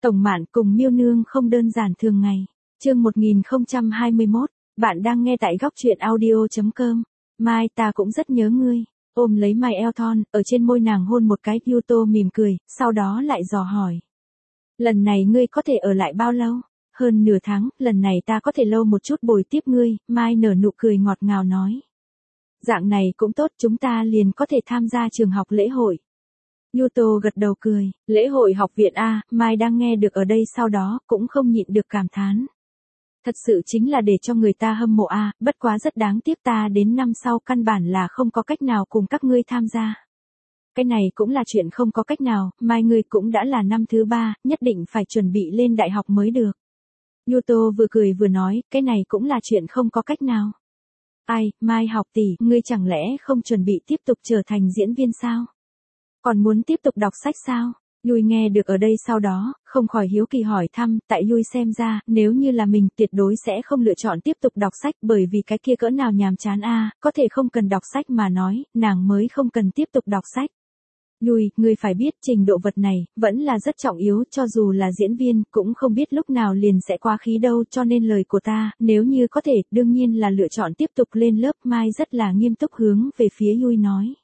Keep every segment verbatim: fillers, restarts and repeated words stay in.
Tổng Mạn cùng Miêu Nương không đơn giản thường ngày. Chương một nghìn không trăm hai mươi mốt, bạn đang nghe tại góc truyện audio chấm com. Mai, ta cũng rất nhớ ngươi. Ôm lấy Mai eo thon, ở trên môi nàng hôn một cái, Yuto mỉm cười, sau đó lại dò hỏi. Lần này ngươi có thể ở lại bao lâu? Hơn nửa tháng, lần này ta có thể lâu một chút bồi tiếp ngươi, Mai nở nụ cười ngọt ngào nói. Dạng này cũng tốt, chúng ta liền có thể tham gia trường học lễ hội. Yuto gật đầu cười, lễ hội học viện A, Mai đang nghe được ở đây sau đó, cũng không nhịn được cảm thán. Thật sự chính là để cho người ta hâm mộ A, bất quá rất đáng tiếc ta đến năm sau căn bản là không có cách nào cùng các ngươi tham gia. Cái này cũng là chuyện không có cách nào, Mai ngươi cũng đã là năm thứ ba, nhất định phải chuẩn bị lên đại học mới được. Yuto vừa cười vừa nói, cái này cũng là chuyện không có cách nào. Ai, Mai học tỷ, ngươi chẳng lẽ không chuẩn bị tiếp tục trở thành diễn viên sao? Còn muốn tiếp tục đọc sách sao? Yui nghe được ở đây sau đó, không khỏi hiếu kỳ hỏi thăm, tại Yui xem ra, nếu như là mình tuyệt đối sẽ không lựa chọn tiếp tục đọc sách bởi vì cái kia cỡ nào nhàm chán a, có thể không cần đọc sách mà nói, nàng mới không cần tiếp tục đọc sách. Yui, ngươi phải biết trình độ vật này, vẫn là rất trọng yếu, cho dù là diễn viên, cũng không biết lúc nào liền sẽ qua khí đâu, cho nên lời của ta, nếu như có thể, đương nhiên là lựa chọn tiếp tục lên lớp. Mai rất là nghiêm túc hướng về phía Yui nói.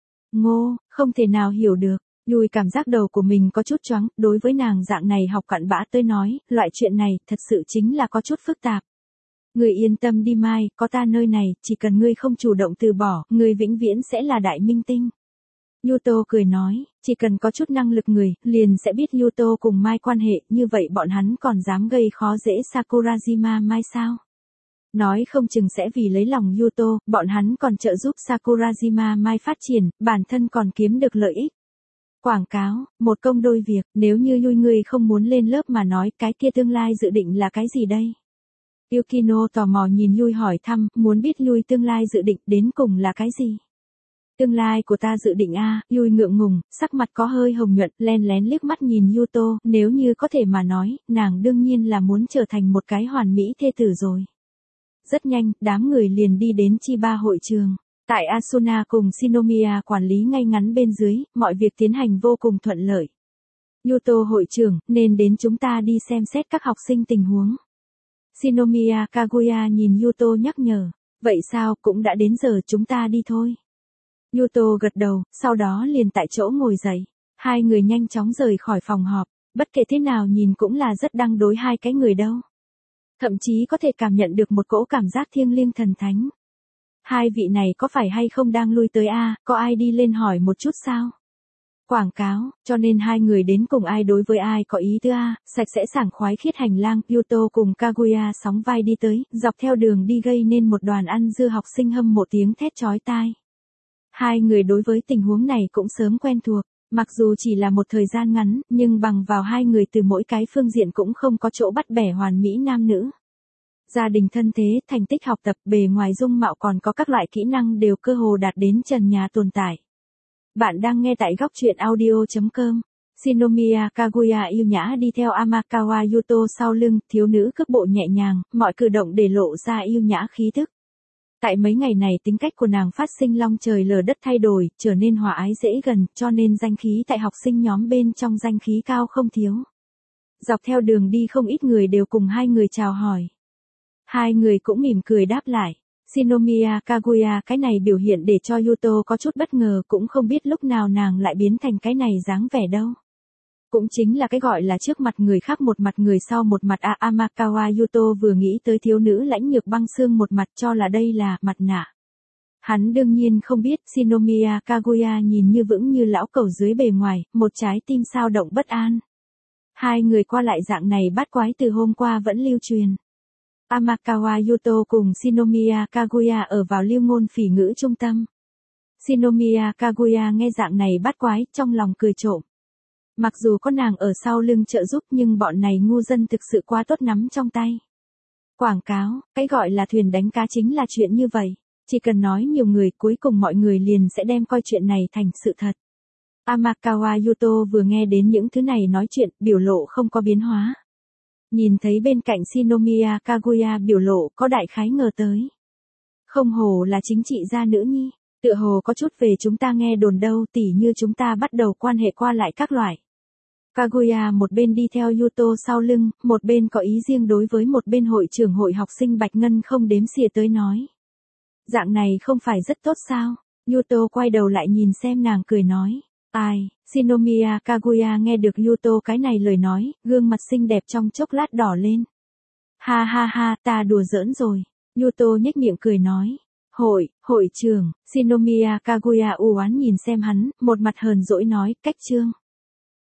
Ngô, không thể nào hiểu được. Yui cảm giác đầu của mình có chút choáng, đối với nàng dạng này học cặn bã tới nói, loại chuyện này, thật sự chính là có chút phức tạp. Ngươi yên tâm đi Mai, có ta nơi này, chỉ cần ngươi không chủ động từ bỏ, ngươi vĩnh viễn sẽ là đại minh tinh. Yuto cười nói, chỉ cần có chút năng lực người, liền sẽ biết Yuto cùng Mai quan hệ, như vậy bọn hắn còn dám gây khó dễ Sakurajima Mai sao? Nói không chừng sẽ vì lấy lòng Yuto, bọn hắn còn trợ giúp Sakurajima Mai phát triển, bản thân còn kiếm được lợi ích. Quảng cáo, một công đôi việc, nếu như Yui ngươi không muốn lên lớp mà nói, cái kia tương lai dự định là cái gì đây? Yukino tò mò nhìn Yui hỏi thăm, muốn biết Yui tương lai dự định đến cùng là cái gì? Tương lai của ta dự định a, Yui ngượng ngùng, sắc mặt có hơi hồng nhuận, len lén liếc mắt nhìn Yuto, nếu như có thể mà nói, nàng đương nhiên là muốn trở thành một cái hoàn mỹ thê tử rồi. Rất nhanh, đám người liền đi đến Chiba hội trường. Tại Asuna cùng Shinomiya quản lý ngay ngắn bên dưới, mọi việc tiến hành vô cùng thuận lợi. Yuto hội trưởng, nên đến chúng ta đi xem xét các học sinh tình huống. Shinomiya Kaguya nhìn Yuto nhắc nhở. Vậy sao, cũng đã đến giờ chúng ta đi thôi. Yuto gật đầu, sau đó liền tại chỗ ngồi dậy. Hai người nhanh chóng rời khỏi phòng họp, bất kể thế nào nhìn cũng là rất đăng đối hai cái người đâu. Thậm chí có thể cảm nhận được một cỗ cảm giác thiêng liêng thần thánh. Hai vị này có phải hay không đang lui tới a, có ai đi lên hỏi một chút sao? Quảng cáo, cho nên hai người đến cùng ai đối với ai có ý tứ a, sạch sẽ sảng khoái khiết hành lang, Yuto cùng Kaguya sóng vai đi tới, dọc theo đường đi gây nên một đoàn ăn dưa học sinh hâm mộ tiếng thét chói tai. Hai người đối với tình huống này cũng sớm quen thuộc, mặc dù chỉ là một thời gian ngắn, nhưng bằng vào hai người từ mỗi cái phương diện cũng không có chỗ bắt bẻ hoàn mỹ nam nữ. Gia đình thân thế, thành tích học tập, bề ngoài dung mạo còn có các loại kỹ năng đều cơ hồ đạt đến trần nhà tồn tại. Bạn đang nghe tại góc truyện audio chấm com. Shinomiya Kaguya yêu nhã đi theo Amakawa Yuto sau lưng, thiếu nữ cước bộ nhẹ nhàng, mọi cử động để lộ ra yêu nhã khí thức. Tại mấy ngày này tính cách của nàng phát sinh long trời lở đất thay đổi, trở nên hòa ái dễ gần, cho nên danh khí tại học sinh nhóm bên trong danh khí cao không thiếu. Dọc theo đường đi không ít người đều cùng hai người chào hỏi. Hai người cũng mỉm cười đáp lại. Shinomiya Kaguya cái này biểu hiện để cho Yuto có chút bất ngờ, cũng không biết lúc nào nàng lại biến thành cái này dáng vẻ đâu. Cũng chính là cái gọi là trước mặt người khác một mặt người sau một mặt a. Amakawa Yuto vừa nghĩ tới thiếu nữ lãnh nhược băng xương một mặt cho là đây là mặt nạ. Hắn đương nhiên không biết Shinomiya Kaguya nhìn như vững như lão cẩu dưới bề ngoài, một trái tim sao động bất an. Hai người qua lại dạng này bát quái từ hôm qua vẫn lưu truyền. Amakawa Yuto cùng Shinomiya Kaguya ở vào lưu ngôn phỉ ngữ trung tâm. Shinomiya Kaguya nghe dạng này bát quái, trong lòng cười trộm. Mặc dù có nàng ở sau lưng trợ giúp nhưng bọn này ngu dân thực sự quá tốt nắm trong tay. Quảng cáo, cái gọi là thuyền đánh cá chính là chuyện như vậy. Chỉ cần nói nhiều người cuối cùng mọi người liền sẽ đem coi chuyện này thành sự thật. Amakawa Yuto vừa nghe đến những thứ này nói chuyện, biểu lộ không có biến hóa. Nhìn thấy bên cạnh Shinomiya Kaguya biểu lộ có đại khái ngờ tới. Không hồ là chính trị gia nữ nhi, tựa hồ có chút về chúng ta nghe đồn đâu, tỉ như chúng ta bắt đầu quan hệ qua lại các loại. Kaguya một bên đi theo Yuto sau lưng, một bên có ý riêng đối với một bên hội trưởng hội học sinh Bạch Ngân không đếm xỉa tới nói. Dạng này không phải rất tốt sao? Yuto quay đầu lại nhìn xem nàng cười nói. Ai, Shinomiya Kaguya nghe được Yuto cái này lời nói, gương mặt xinh đẹp trong chốc lát đỏ lên. Ha ha ha, ta đùa giỡn rồi. Yuto nhếch miệng cười nói. Hội, hội trưởng, Shinomiya Kaguya u oán nhìn xem hắn, một mặt hờn dỗi nói, cách trương.